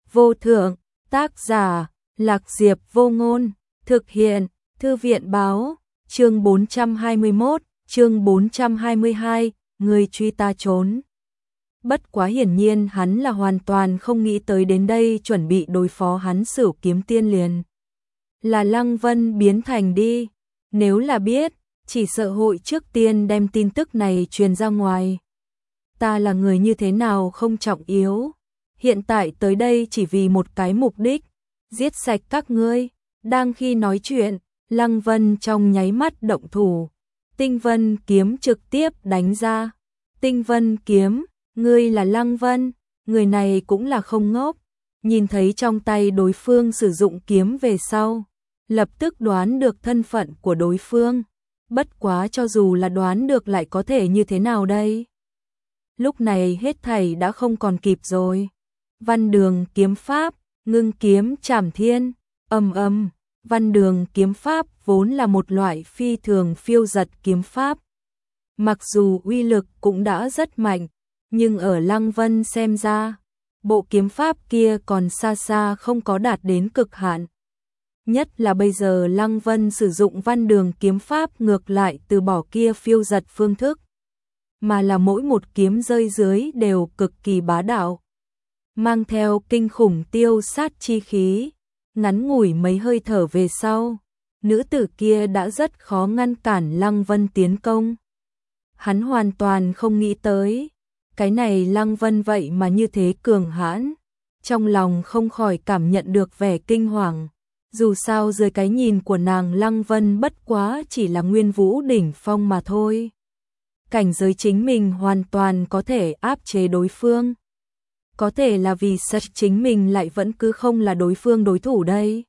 vô thượng, tác giả, Lạc Diệp Vô Ngôn, thực hiện, Thư viện báo, chương 421, chương 422, người truy ta trốn. Bất quá hiển nhiên hắn là hoàn toàn không nghĩ tới đến đây chuẩn bị đối phó hắn Sửu Kiếm Tiên liền. Là Lăng Vân biến thành đi, nếu là biết, chỉ sợ hội trước tiên đem tin tức này truyền ra ngoài. Ta là người như thế nào không trọng yếu, hiện tại tới đây chỉ vì một cái mục đích, giết sạch các ngươi. Đang khi nói chuyện, Lăng Vân trong nháy mắt động thủ, Tinh Vân kiếm trực tiếp đánh ra. Tinh Vân kiếm, ngươi là Lăng Vân, người này cũng là không ngốc, nhìn thấy trong tay đối phương sử dụng kiếm về sau, lập tức đoán được thân phận của đối phương. Bất quá cho dù là đoán được lại có thể như thế nào đây? Lúc này hết thảy đã không còn kịp rồi. Văn Đường kiếm pháp, Ngưng kiếm trảm thiên, ầm ầm. Văn Đường kiếm pháp vốn là một loại phi thường phiêu dật kiếm pháp. Mặc dù uy lực cũng đã rất mạnh, nhưng ở Lăng Vân xem ra, bộ kiếm pháp kia còn xa xa không có đạt đến cực hạn. Nhất là bây giờ Lăng Vân sử dụng Văn Đường kiếm pháp ngược lại từ bỏ kia phiêu dật phương thức, mà là mỗi một kiếm rơi dưới đều cực kỳ bá đạo, mang theo kinh khủng tiêu sát chi khí. Ngắn ngủi mấy hơi thở về sau, nữ tử kia đã rất khó ngăn cản Lăng Vân tiến công. Hắn hoàn toàn không nghĩ tới, cái này Lăng Vân vậy mà như thế cường hãn, trong lòng không khỏi cảm nhận được vẻ kinh hoàng. Dù sao dưới cái nhìn của nàng, Lăng Vân bất quá chỉ là nguyên vũ đỉnh phong mà thôi. Cảnh giới chính mình hoàn toàn có thể áp chế đối phương. Có thể là vì sợ chính mình lại vẫn cứ không là đối phương đối thủ đây.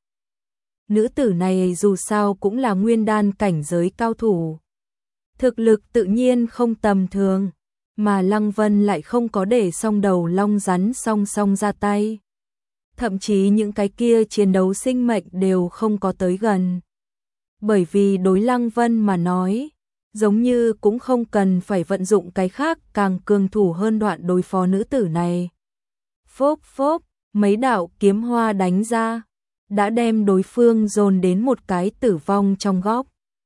Nữ tử này dù sao cũng là nguyên đan cảnh giới cao thủ, thực lực tự nhiên không tầm thường, mà Lăng Vân lại không có để song đầu long rắn song song ra tay. Thậm chí những cái kia chiến đấu sinh mệnh đều không có tới gần. Bởi vì đối Lăng Vân mà nói, giống như cũng không cần phải vận dụng cái khác càng cường thủ hơn đoạn đối phó nữ tử này. Phốp phốp, mấy đạo kiếm hoa đánh ra, đã đem đối phương dồn đến một cái tử vong trong góc,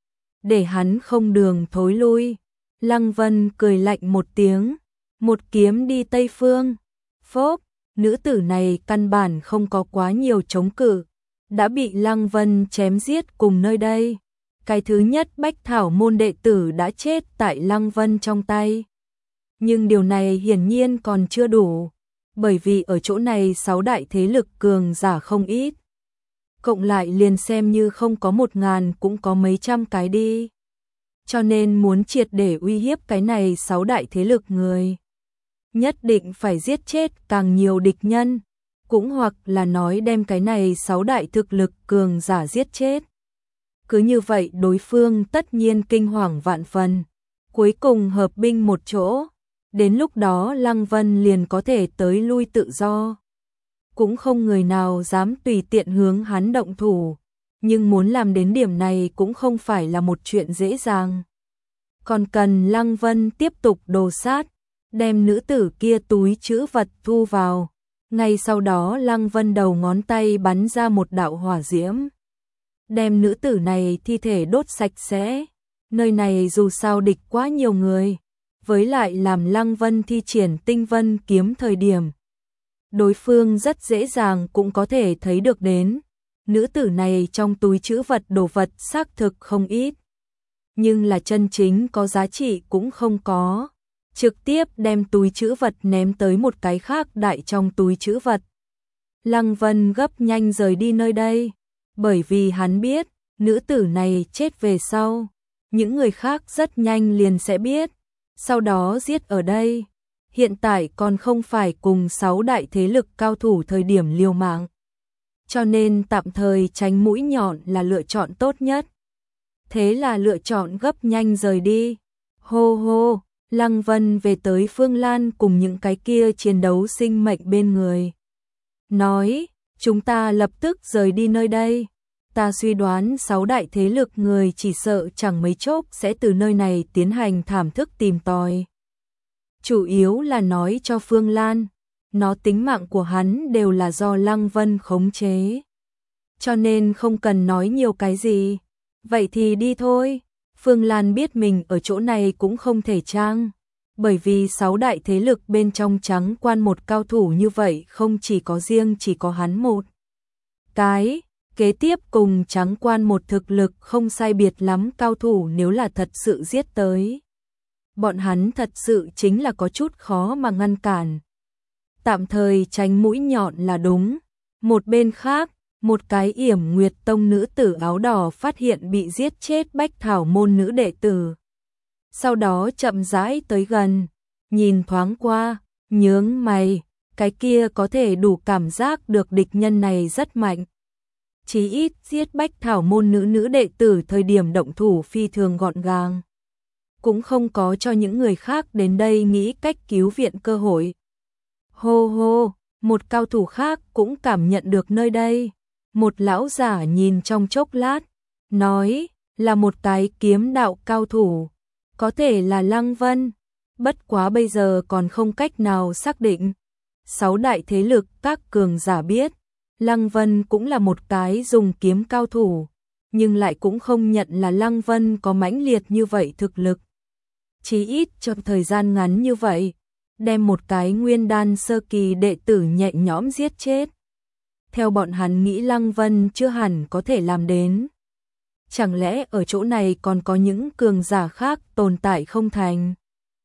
để hắn không đường thối lui. Lăng Vân cười lạnh một tiếng, một kiếm đi Tây Phương. Phốp, nữ tử này căn bản không có quá nhiều chống cự, đã bị Lăng Vân chém giết cùng nơi đây. Cái thứ nhất Bách Thảo môn đệ tử đã chết tại Lăng Vân trong tay. Nhưng điều này hiển nhiên còn chưa đủ, bởi vì ở chỗ này 6 đại thế lực cường giả không ít. Cộng lại liền xem như không có 1000 cũng có mấy trăm cái đi. Cho nên muốn triệt để uy hiếp cái này 6 đại thế lực người, nhất định phải giết chết càng nhiều địch nhân, cũng hoặc là nói đem cái này 6 đại thực lực cường giả giết chết. Cứ như vậy đối phương tất nhiên kinh hoàng vạn phần, cuối cùng hợp binh một chỗ, đến lúc đó Lăng Vân liền có thể tới lui tự do. Cũng không người nào dám tùy tiện hướng hắn động thủ, nhưng muốn làm đến điểm này cũng không phải là một chuyện dễ dàng. Còn cần Lăng Vân tiếp tục đồ sát, đem nữ tử kia túi trữ vật thu vào. Ngay sau đó Lăng Vân đầu ngón tay bắn ra một đạo hỏa diễm, đem nữ tử này thi thể đốt sạch sẽ. Nơi này dù sao địch quá nhiều người, với lại làm Lăng Vân thi triển Tinh Vân kiếm thời điểm, đối phương rất dễ dàng cũng có thể thấy được đến. Nữ tử này trong túi trữ vật đồ vật xác thực không ít, nhưng là chân chính có giá trị cũng không có. Trực tiếp đem túi trữ vật ném tới một cái khác đại trong túi trữ vật. Lăng Vân gấp nhanh rời đi nơi đây, bởi vì hắn biết, nữ tử này chết về sau, những người khác rất nhanh liền sẽ biết, sau đó giết ở đây. Hiện tại còn không phải cùng 6 đại thế lực cao thủ thời điểm liều mạng, cho nên tạm thời tránh mũi nhọn là lựa chọn tốt nhất. Thế là lựa chọn gấp nhanh rời đi. Hô hô, Lăng Vân về tới Phương Lan cùng những cái kia chiến đấu sinh mệnh bên người. Nói, chúng ta lập tức rời đi nơi đây. Ta suy đoán 6 đại thế lực người chỉ sợ chẳng mấy chốc sẽ từ nơi này tiến hành thảm thức tìm tòi. Chủ yếu là nói cho Phương Lan, nó tính mạng của hắn đều là do Lăng Vân khống chế. Cho nên không cần nói nhiều cái gì. Vậy thì đi thôi. Phương Lan biết mình ở chỗ này cũng không thể trang. Bởi vì 6 đại thế lực bên trong Trắng Quan một cao thủ như vậy không chỉ có riêng chỉ có hắn một cái. Kế tiếp cùng Trắng Quan một thực lực không sai biệt lắm cao thủ nếu là thật sự giết tới. Bọn hắn thật sự chính là có chút khó mà ngăn cản. Tạm thời tránh mũi nhọn là đúng. Một bên khác, một cái Yểm Nguyệt Tông nữ tử áo đỏ phát hiện bị giết chết Bách Thảo môn nữ đệ tử. Sau đó chậm rãi tới gần, nhìn thoáng qua, nhướng mày, cái kia có thể đủ cảm giác được địch nhân này rất mạnh. Chí ít giết Bách Thảo môn nữ đệ tử thời điểm động thủ phi thường gọn gàng. Cũng không có cho những người khác đến đây nghĩ cách cứu viện cơ hội. Hô hô, một cao thủ khác cũng cảm nhận được nơi đây. Một lão giả nhìn trong chốc lát, nói là một cái kiếm đạo cao thủ. Có thể là Lăng Vân, bất quá bây giờ còn không cách nào xác định. 6 đại thế lực các cường giả biết, Lăng Vân cũng là một cái dùng kiếm cao thủ, nhưng lại cũng không nhận là Lăng Vân có mãnh liệt như vậy thực lực. Chí ít trong thời gian ngắn như vậy, đem một cái nguyên đan sơ kỳ đệ tử nhẹ nhõm giết chết. Theo bọn hắn nghĩ Lăng Vân chưa hẳn có thể làm đến. Chẳng lẽ ở chỗ này còn có những cường giả khác tồn tại không thành?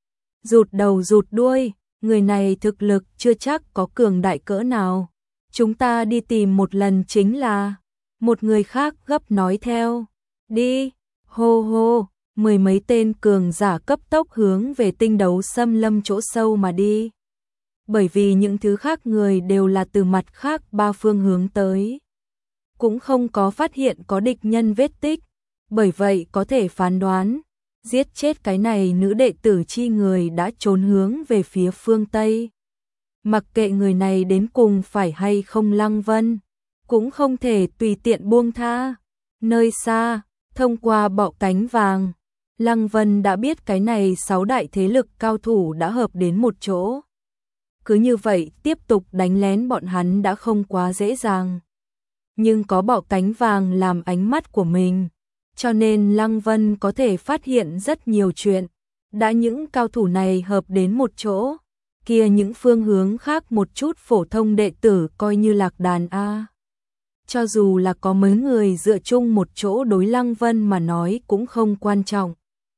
Rụt đầu rụt đuôi, người này thực lực chưa chắc có cường đại cỡ nào. Chúng ta đi tìm một lần chính là. Một người khác gấp nói theo. Đi, hô hô, 10 mấy tên cường giả cấp tốc hướng về Tinh Đấu Xâm Lâm chỗ sâu mà đi. Bởi vì những thứ khác người đều là từ mặt khác 3 phương hướng tới. Cũng không có phát hiện có địch nhân vết tích, bởi vậy có thể phán đoán, giết chết cái này nữ đệ tử chi người đã trốn hướng về phía phương Tây. Mặc kệ người này đến cùng phải hay không Lăng Vân, cũng không thể tùy tiện buông tha. Nơi xa, thông qua bọ cánh vàng, Lăng Vân đã biết cái này 6 đại thế lực cao thủ đã hợp đến một chỗ. Cứ như vậy tiếp tục đánh lén bọn hắn đã không quá dễ dàng. Nhưng có bọ cánh vàng làm ánh mắt của mình, cho nên Lăng Vân có thể phát hiện rất nhiều chuyện. Đã những cao thủ này hợp đến một chỗ, kia những phương hướng khác một chút phổ thông đệ tử coi như lạc đàn a. Cho dù là có mấy người dựa chung một chỗ đối Lăng Vân mà nói cũng không quan trọng.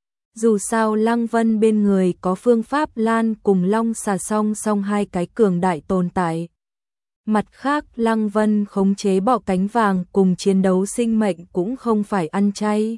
Dù sao Lăng Vân bên người có Phương Pháp Lan cùng Long Xà song song hai cái cường đại tồn tại. Mặt khác Lăng Vân khống chế bọ cánh vàng cùng chiến đấu sinh mệnh cũng không phải ăn chay.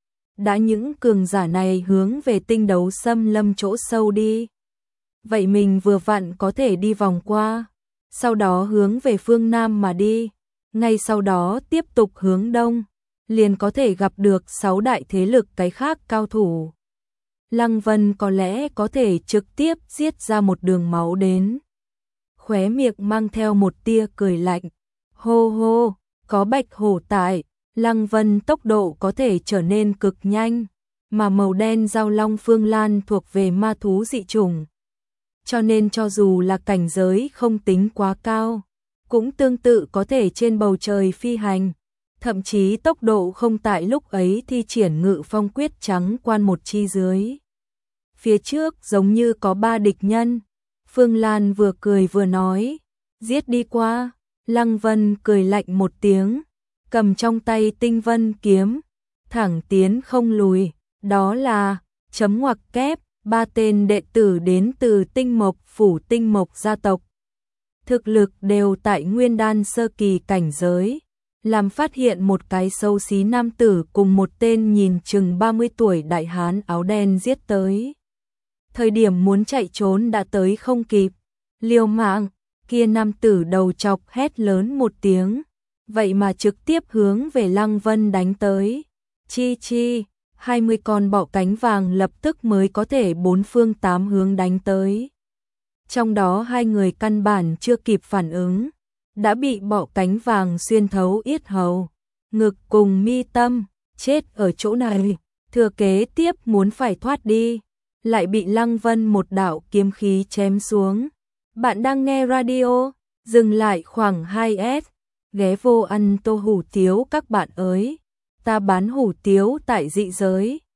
Đã những cường giả này hướng về Tinh Đấu Xâm Lâm chỗ sâu đi. Vậy mình vừa vặn có thể đi vòng qua, sau đó hướng về phương Nam mà đi. Ngay sau đó tiếp tục hướng Đông, liền có thể gặp được 6 đại thế lực cái khác cao thủ. Lăng Vân có lẽ có thể trực tiếp giết ra một đường máu đến. Khóe miệng mang theo một tia cười lạnh. Hô hô, có bạch hổ tại, Lăng Vân tốc độ có thể trở nên cực nhanh, mà màu đen giao long Phương Lan thuộc về ma thú dị chủng. Cho nên cho dù là cảnh giới không tính quá cao, cũng tương tự có thể trên bầu trời phi hành, thậm chí tốc độ không tại lúc ấy thi triển Ngự Phong Quyết Trắng Quan một chi dưới. Phía trước giống như có 3 địch nhân, Phương Lan vừa cười vừa nói, giết đi qua. Lăng Vân cười lạnh một tiếng, cầm trong tay Tinh Vân kiếm, thẳng tiến không lùi, đó là chấm ngoặc kép, 3 tên đệ tử đến từ Tinh Mộc phủ Tinh Mộc gia tộc. Thực lực đều tại nguyên đan sơ kỳ cảnh giới, làm phát hiện một cái xấu xí nam tử cùng một tên nhìn chừng 30 tuổi đại hán áo đen giết tới. Thời điểm muốn chạy trốn đã tới không kịp, liều mạng, kia nam tử đầu chọc hét lớn một tiếng, vậy mà trực tiếp hướng về Lăng Vân đánh tới. Chi chi, 20 con bọ cánh vàng lập tức mới có thể 4 phương 8 hướng đánh tới. Trong đó 2 người căn bản chưa kịp phản ứng, đã bị bọ cánh vàng xuyên thấu yết hầu, ngực cùng mi tâm, chết ở chỗ này. Thừa kế tiếp muốn phải thoát đi, lại bị Lăng Vân một đạo kiếm khí chém xuống. Bạn đang nghe radio, dừng lại khoảng 2S, ghé vô ăn tô hủ tiếu các bạn ơi. Ta bán hủ tiếu tại Dị Giới.